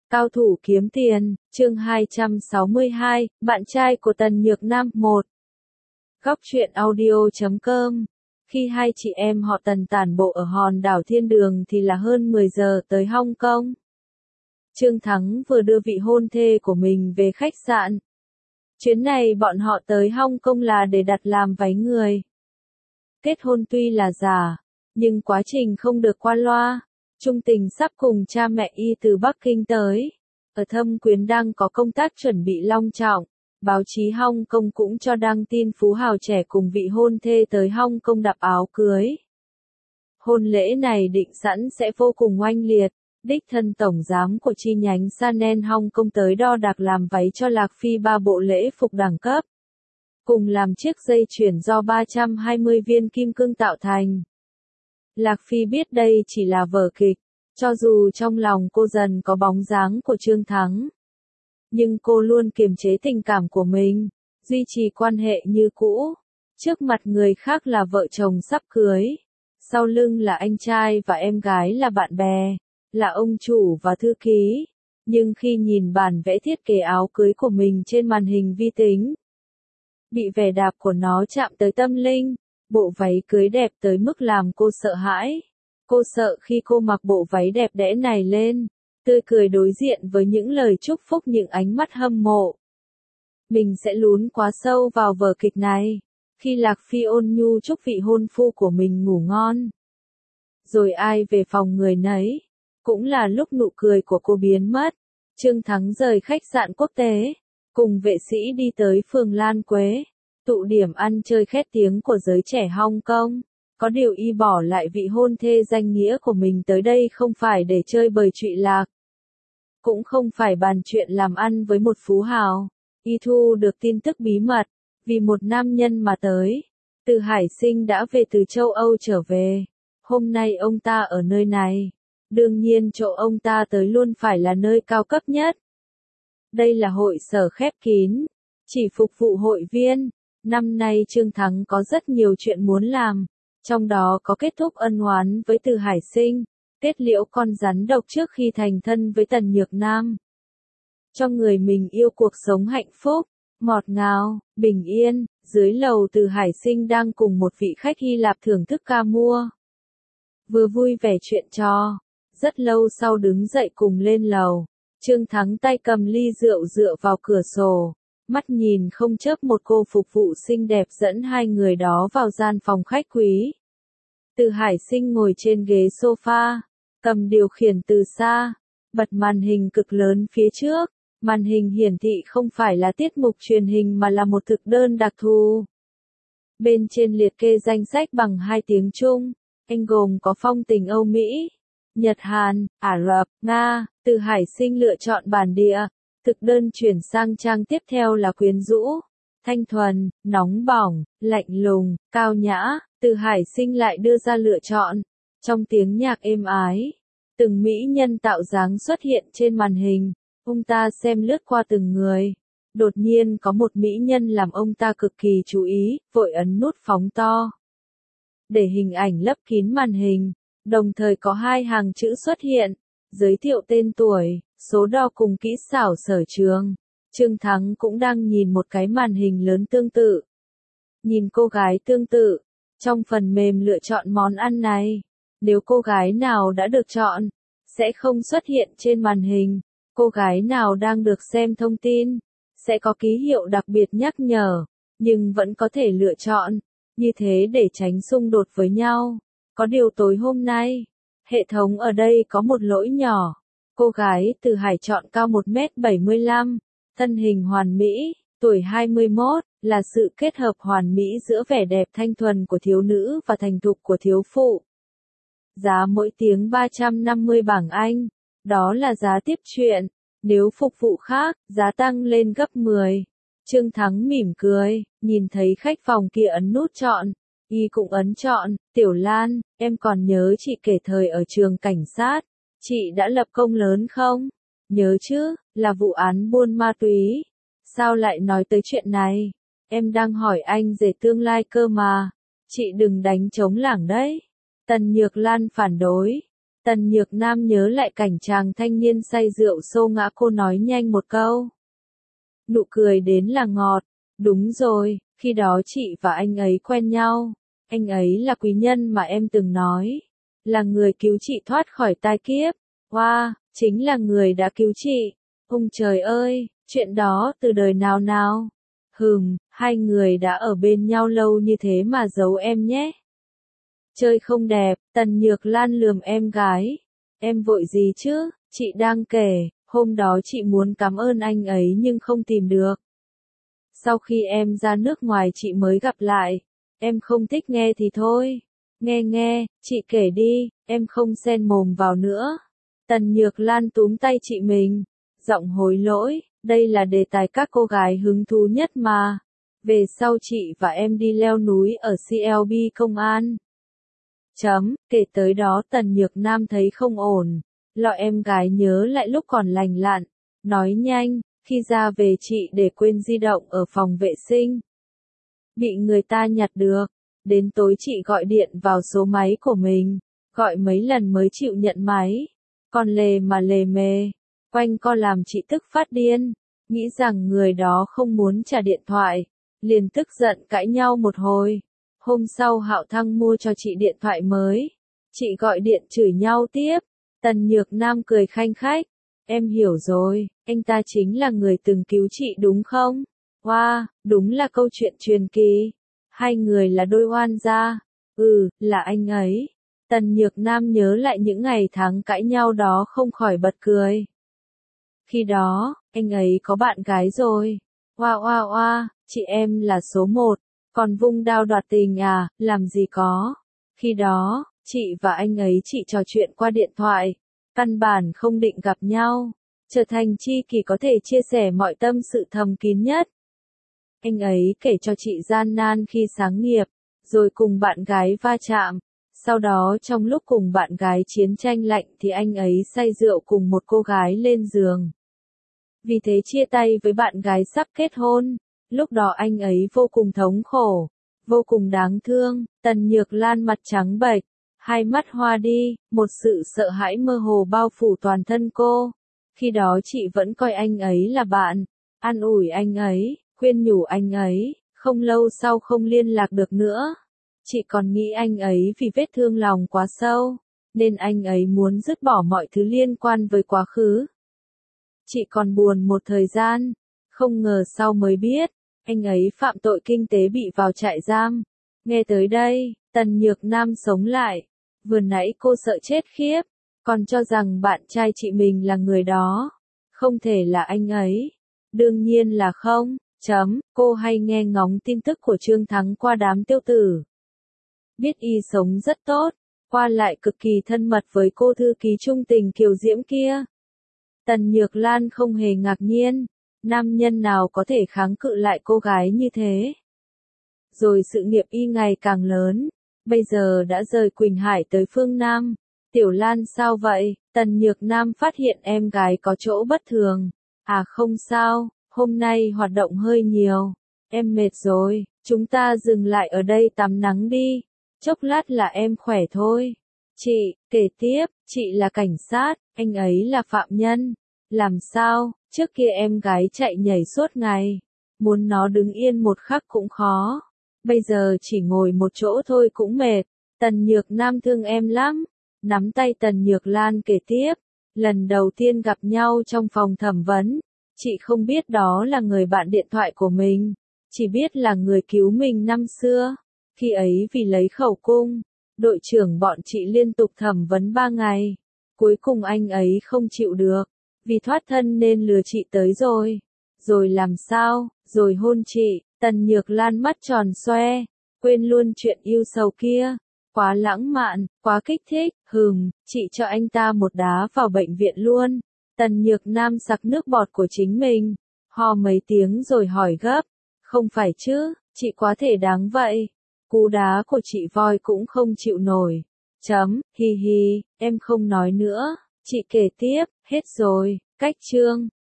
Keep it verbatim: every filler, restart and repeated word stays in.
Cao thủ kiếm tiền, chương hai trăm sáu mươi hai, bạn trai của Tần Nhược Nam, một. Góc truyện audio chấm com. Khi hai chị em họ Tần tản bộ ở hòn đảo Thiên Đường thì là hơn mười giờ tới Hong Kong. Trương Thắng vừa đưa vị hôn thê của mình về khách sạn. Chuyến này bọn họ tới Hong Kong là để đặt làm váy người. Kết hôn tuy là giả, nhưng quá trình không được qua loa. Trung Tình sắp cùng cha mẹ y từ Bắc Kinh tới. Ở Thâm Quyến đang có công tác chuẩn bị long trọng. Báo chí Hong Kong cũng cho đăng tin phú hào trẻ cùng vị hôn thê tới Hong Kong đạp áo cưới. Hôn lễ này định sẵn sẽ vô cùng oanh liệt. Đích thân tổng giám của chi nhánh Chanel Hong Kong tới đo đạc làm váy cho Lạc Phi ba bộ lễ phục đẳng cấp. Cùng làm chiếc dây chuyền do ba trăm hai mươi viên kim cương tạo thành. Lạc Phi biết đây chỉ là vở kịch, cho dù trong lòng cô dần có bóng dáng của Trương Thắng. Nhưng cô luôn kiềm chế tình cảm của mình, duy trì quan hệ như cũ. Trước mặt người khác là vợ chồng sắp cưới, sau lưng là anh trai và em gái là bạn bè, là ông chủ và thư ký. Nhưng khi nhìn bản vẽ thiết kế áo cưới của mình trên màn hình vi tính, bị vẻ đạp của nó chạm tới tâm linh. Bộ váy cưới đẹp tới mức làm cô sợ hãi. Cô sợ khi cô mặc bộ váy đẹp đẽ này lên, tươi cười đối diện với những lời chúc phúc, những ánh mắt hâm mộ. Mình sẽ lún quá sâu vào vở kịch này. Khi Lạc Phi ôn nhu chúc vị hôn phu của mình ngủ ngon, rồi ai về phòng người nấy, cũng là lúc nụ cười của cô biến mất. Trương Thắng rời khách sạn quốc tế, cùng vệ sĩ đi tới phường Lan Quế. Tụ điểm ăn chơi khét tiếng của giới trẻ Hong Kong. Có điều y bỏ lại vị hôn thê danh nghĩa của mình tới đây không phải để chơi bời trụy lạc. Cũng không phải bàn chuyện làm ăn với một phú hào. Y thu được tin tức bí mật. Vì một nam nhân mà tới. Từ Hải Sinh đã về từ châu Âu trở về. Hôm nay ông ta ở nơi này. Đương nhiên chỗ ông ta tới luôn phải là nơi cao cấp nhất. Đây là hội sở khép kín. Chỉ phục vụ hội viên. Năm nay Trương Thắng có rất nhiều chuyện muốn làm, trong đó có kết thúc ân oán với Từ Hải Sinh, kết liễu con rắn độc trước khi thành thân với Tần Nhược Nam. Cho người mình yêu cuộc sống hạnh phúc, ngọt ngào, bình yên. Dưới lầu Từ Hải Sinh đang cùng một vị khách Hy Lạp thưởng thức ca mua. Vừa vui vẻ chuyện trò, rất lâu sau đứng dậy cùng lên lầu. Trương Thắng tay cầm ly rượu dựa vào cửa sổ. Mắt nhìn không chớp một cô phục vụ xinh đẹp dẫn hai người đó vào gian phòng khách quý. Từ Hải Sinh ngồi trên ghế sofa, cầm điều khiển từ xa, bật màn hình cực lớn phía trước. Màn hình hiển thị không phải là tiết mục truyền hình mà là một thực đơn đặc thù. Bên trên liệt kê danh sách bằng hai tiếng Trung, Anh gồm có phong tình Âu Mỹ, Nhật Hàn, Ả Rập, Nga. Từ Hải Sinh lựa chọn bản địa. Thực đơn chuyển sang trang tiếp theo là quyến rũ, thanh thuần, nóng bỏng, lạnh lùng, cao nhã. Từ Hải Sinh lại đưa ra lựa chọn. Trong tiếng nhạc êm ái, từng mỹ nhân tạo dáng xuất hiện trên màn hình. Ông ta xem lướt qua từng người. Đột nhiên có một mỹ nhân làm ông ta cực kỳ chú ý, vội ấn nút phóng to. Để hình ảnh lấp kín màn hình, đồng thời có hai hàng chữ xuất hiện, giới thiệu tên tuổi, số đo cùng kỹ xảo sở trường. Trương Thắng cũng đang nhìn một cái màn hình lớn tương tự. Nhìn cô gái tương tự, trong phần mềm lựa chọn món ăn này. Nếu cô gái nào đã được chọn, sẽ không xuất hiện trên màn hình. Cô gái nào đang được xem thông tin, sẽ có ký hiệu đặc biệt nhắc nhở, nhưng vẫn có thể lựa chọn. Như thế để tránh xung đột với nhau. Có điều tối hôm nay, hệ thống ở đây có một lỗi nhỏ. Cô gái Từ Hải chọn cao một mét bảy mươi lăm, thân hình hoàn mỹ, tuổi hai mươi mốt, là sự kết hợp hoàn mỹ giữa vẻ đẹp thanh thuần của thiếu nữ và thành thục của thiếu phụ. Giá mỗi tiếng ba trăm năm mươi bảng Anh, đó là giá tiếp chuyện. Nếu phục vụ khác, giá tăng lên gấp mười. Trương Thắng mỉm cười, nhìn thấy khách phòng kia ấn nút chọn. Y cũng ấn chọn. Tiểu Lan, em còn nhớ chị kể thời ở trường cảnh sát. Chị đã lập công lớn không? Nhớ chứ, là vụ án buôn ma túy. Sao lại nói tới chuyện này? Em đang hỏi anh về tương lai cơ mà. Chị đừng đánh trống lảng đấy. Tần Nhược Lan phản đối. Tần Nhược Nam nhớ lại cảnh chàng thanh niên say rượu xô ngã cô nói nhanh một câu. Nụ cười đến là ngọt. Đúng rồi, khi đó chị và anh ấy quen nhau. Anh ấy là quý nhân mà em từng nói. Là người cứu chị thoát khỏi tai kiếp. Wow, chính là người đã cứu chị. Ôi trời ơi, chuyện đó từ đời nào nào? Hừm, hai người đã ở bên nhau lâu như thế mà giấu em nhé. Chơi không đẹp, Tần Nhược Lan lườm em gái. Em vội gì chứ, chị đang kể, hôm đó chị muốn cảm ơn anh ấy nhưng không tìm được. Sau khi em ra nước ngoài chị mới gặp lại. Em không thích nghe thì thôi. Nghe nghe, chị kể đi, em không xen mồm vào nữa. Tần Nhược Lan túm tay chị mình. Giọng hối lỗi, đây là đề tài các cô gái hứng thú nhất mà. Về sau chị và em đi leo núi ở xê lờ bê công an. Chấm, kể tới đó Tần Nhược Nam thấy không ổn. Lọ em gái nhớ lại lúc còn lành lặn. Nói nhanh, khi ra về chị để quên di động ở phòng vệ sinh. Bị người ta nhặt được. Đến tối chị gọi điện vào số máy của mình. Gọi mấy lần mới chịu nhận máy. Còn lề mà lề mề. Quanh co làm chị tức phát điên. Nghĩ rằng người đó không muốn trả điện thoại. Liền tức giận cãi nhau một hồi. Hôm sau Hạo Thăng mua cho chị điện thoại mới. Chị gọi điện chửi nhau tiếp. Tần Nhược Nam cười khanh khách. Em hiểu rồi, anh ta chính là người từng cứu chị đúng không? Wow, đúng là câu chuyện truyền kỳ. Hai người là đôi oan gia. Ừ, là anh ấy. Tần Nhược Nam nhớ lại những ngày tháng cãi nhau đó không khỏi bật cười. Khi đó, anh ấy có bạn gái rồi. Wow wow wow, chị em là số một. Còn vung đao đoạt tình à, làm gì có. Khi đó, chị và anh ấy chỉ trò chuyện qua điện thoại. Căn bản không định gặp nhau. Trở thành tri kỷ có thể chia sẻ mọi tâm sự thầm kín nhất. Anh ấy kể cho chị gian nan khi sáng nghiệp. Rồi cùng bạn gái va chạm. Sau đó trong lúc cùng bạn gái chiến tranh lạnh thì anh ấy say rượu cùng một cô gái lên giường. Vì thế chia tay với bạn gái sắp kết hôn. Lúc đó anh ấy vô cùng thống khổ. Vô cùng đáng thương. Tần Nhược Lan mặt trắng bệch. Hai mắt hoa đi. Một sự sợ hãi mơ hồ bao phủ toàn thân cô. Khi đó chị vẫn coi anh ấy là bạn. An ủi anh ấy. Khuyên nhủ anh ấy. Không lâu sau không liên lạc được nữa. Chị còn nghĩ anh ấy vì vết thương lòng quá sâu. Nên anh ấy muốn dứt bỏ mọi thứ liên quan với quá khứ. Chị còn buồn một thời gian. Không ngờ sau mới biết. Anh ấy phạm tội kinh tế bị vào trại giam. Nghe tới đây, Tần Nhược Nam sống lại. Vừa nãy cô sợ chết khiếp. Còn cho rằng bạn trai chị mình là người đó. Không thể là anh ấy. Đương nhiên là không. Chấm, cô hay nghe ngóng tin tức của Trương Thắng qua đám tiêu tử. Biết y sống rất tốt. Qua lại cực kỳ thân mật với cô thư ký trung tình Kiều Diễm kia. Tần Nhược Lan không hề ngạc nhiên. Nam nhân nào có thể kháng cự lại cô gái như thế. Rồi sự nghiệp y ngày càng lớn. Bây giờ đã rời Quỳnh Hải tới phương Nam. Tiểu Lan sao vậy? Tần Nhược Nam phát hiện em gái có chỗ bất thường. À không sao, hôm nay hoạt động hơi nhiều. Em mệt rồi, chúng ta dừng lại ở đây tắm nắng đi. Chốc lát là em khỏe thôi. Chị, kể tiếp, chị là cảnh sát, anh ấy là phạm nhân. Làm sao, trước kia em gái chạy nhảy suốt ngày. Muốn nó đứng yên một khắc cũng khó. Bây giờ chỉ ngồi một chỗ thôi cũng mệt. Tần Nhược Nam thương em lắm. Nắm tay Tần Nhược Lan kể tiếp. Lần đầu tiên gặp nhau trong phòng thẩm vấn. Chị không biết đó là người bạn điện thoại của mình. Chỉ biết là người cứu mình năm xưa. Khi ấy vì lấy khẩu cung. Đội trưởng bọn chị liên tục thẩm vấn ba ngày. Cuối cùng anh ấy không chịu được. Vì thoát thân nên lừa chị tới rồi. Rồi làm sao, rồi hôn chị. Tần Nhược Lan mắt tròn xoe. Quên luôn chuyện yêu sầu kia. Quá lãng mạn, quá kích thích. Hừm, chị cho anh ta một đá vào bệnh viện luôn. Tần Nhược Nam sặc nước bọt của chính mình. Ho mấy tiếng rồi hỏi gấp. Không phải chứ, chị quá thể đáng vậy. Cú đá của chị voi cũng không chịu nổi. Chấm, hi hi, em không nói nữa. Chị kể tiếp, hết rồi, cách chương.